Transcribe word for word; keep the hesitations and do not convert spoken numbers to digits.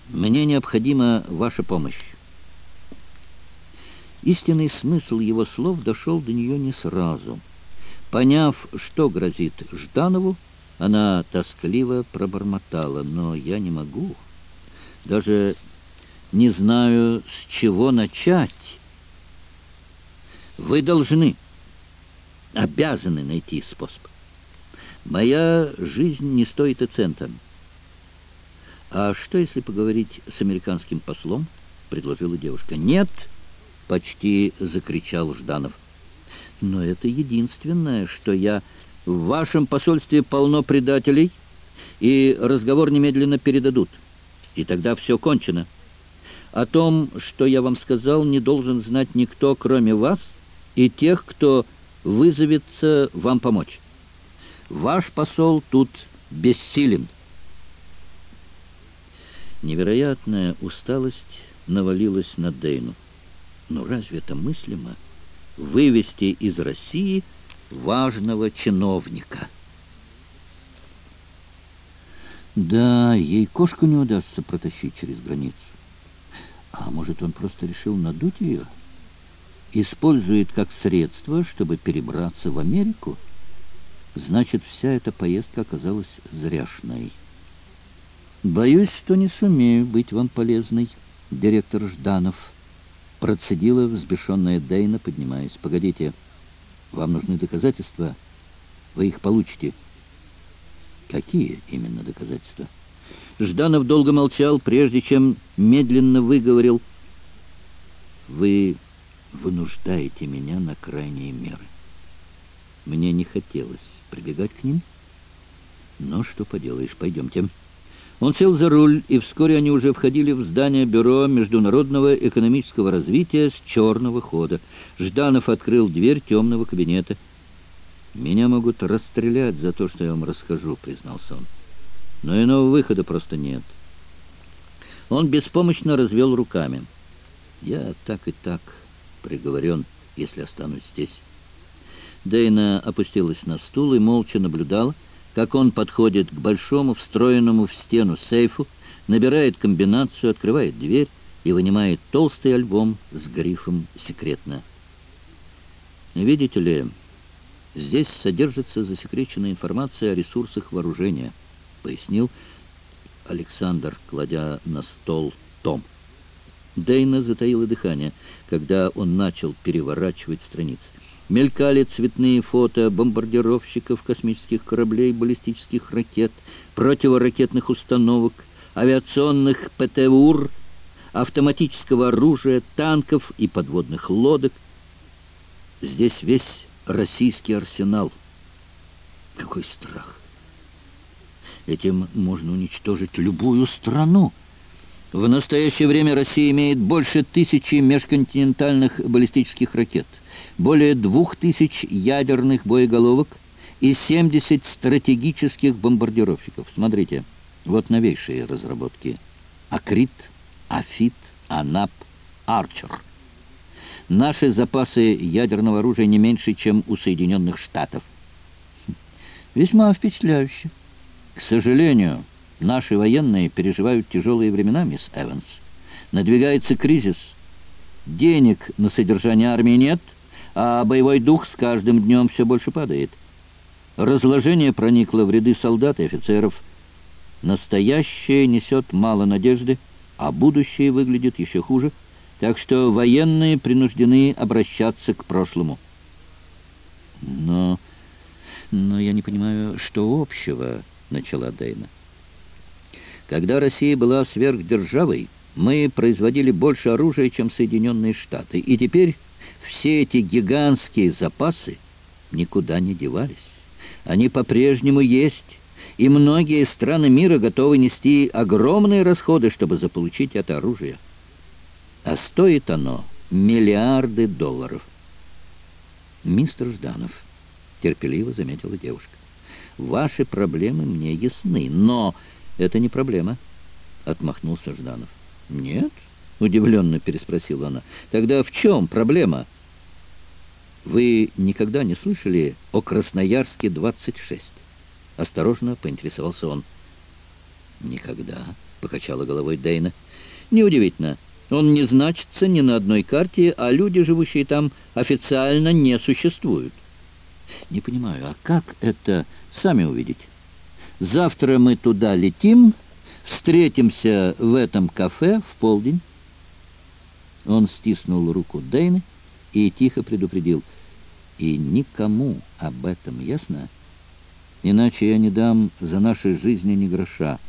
Мне необходима ваша помощь. Истинный смысл его слов дошел до нее не сразу. Поняв, что грозит Жданову, она тоскливо пробормотала: «Но я не могу, даже не знаю, с чего начать. Вы должны, обязаны найти способ. Моя жизнь не стоит и цента». «А что, если поговорить с американским послом?» — предложила девушка. «Нет!» — почти закричал Жданов. «Но это единственное, что я... В вашем посольстве полно предателей, и разговор немедленно передадут. И тогда все кончено. О том, что я вам сказал, не должен знать никто, кроме вас и тех, кто вызовется вам помочь. Ваш посол тут бессилен». Невероятная усталость навалилась на Дейну. Но разве это мыслимо? Вывести из России важного чиновника. Да, ей кошку не удастся протащить через границу. А может, он просто решил надуть ее? Использует как средство, чтобы перебраться в Америку? Значит, вся эта поездка оказалась зряшной. «Боюсь, что не сумею быть вам полезной, директор Жданов», — процедила взбешенная Дейна, поднимаясь. «Погодите, вам нужны доказательства? Вы их получите». «Какие именно доказательства?» Жданов долго молчал, прежде чем медленно выговорил: «Вы вынуждаете меня на крайние меры. Мне не хотелось прибегать к ним, но что поделаешь, пойдемте». Он сел за руль, и вскоре они уже входили в здание Бюро международного экономического развития с черного хода. Жданов открыл дверь темного кабинета. «Меня могут расстрелять за то, что я вам расскажу», — признался он. «Но иного выхода просто нет». Он беспомощно развел руками. «Я так и так приговорен, если останусь здесь». Дейна опустилась на стул и молча наблюдала, как он подходит к большому, встроенному в стену сейфу, набирает комбинацию, открывает дверь и вынимает толстый альбом с грифом «Секретно». «Видите ли, здесь содержится засекреченная информация о ресурсах вооружения», — пояснил Александр, кладя на стол том. Дейна затаила дыхание, когда он начал переворачивать страницы. Мелькали цветные фото бомбардировщиков, космических кораблей, баллистических ракет, противоракетных установок, авиационных ПТУР, автоматического оружия, танков и подводных лодок. Здесь весь российский арсенал. Какой страх! Этим можно уничтожить любую страну. В настоящее время Россия имеет больше тысячи межконтинентальных баллистических ракет, более двух тысяч ядерных боеголовок и семьдесят стратегических бомбардировщиков. Смотрите, вот новейшие разработки. Акрит, Афит, Анап, Арчер. Наши запасы ядерного оружия не меньше, чем у Соединенных Штатов. Весьма впечатляюще. К сожалению, наши военные переживают тяжелые времена, мисс Эванс. Надвигается кризис. Денег на содержание армии нет, а боевой дух с каждым днем все больше падает. Разложение проникло в ряды солдат и офицеров. Настоящее несет мало надежды, а будущее выглядит еще хуже, так что военные принуждены обращаться к прошлому. Но, но я не понимаю, что общего, начала Дейна. Когда Россия была сверхдержавой, мы производили больше оружия, чем Соединенные Штаты, и теперь все эти гигантские запасы никуда не девались. Они по-прежнему есть, и многие страны мира готовы нести огромные расходы, чтобы заполучить это оружие. А стоит оно миллиарды долларов. «Мистер Жданов», — терпеливо заметила девушка, — «ваши проблемы мне ясны, но это не проблема», — отмахнулся Жданов. «Нет?» — удивленно переспросила она. «Тогда в чем проблема?» «Вы никогда не слышали о Красноярске двадцать шесть?» Осторожно поинтересовался он. «Никогда», — покачала головой Дейна. «Неудивительно. Он не значится ни на одной карте, а люди, живущие там, официально не существуют». «Не понимаю, а как это? Сами увидите. Завтра мы туда летим, встретимся в этом кафе в полдень». Он стиснул руку Дейны и тихо предупредил: «И никому об этом, ясно? Иначе я не дам за наши жизни ни гроша».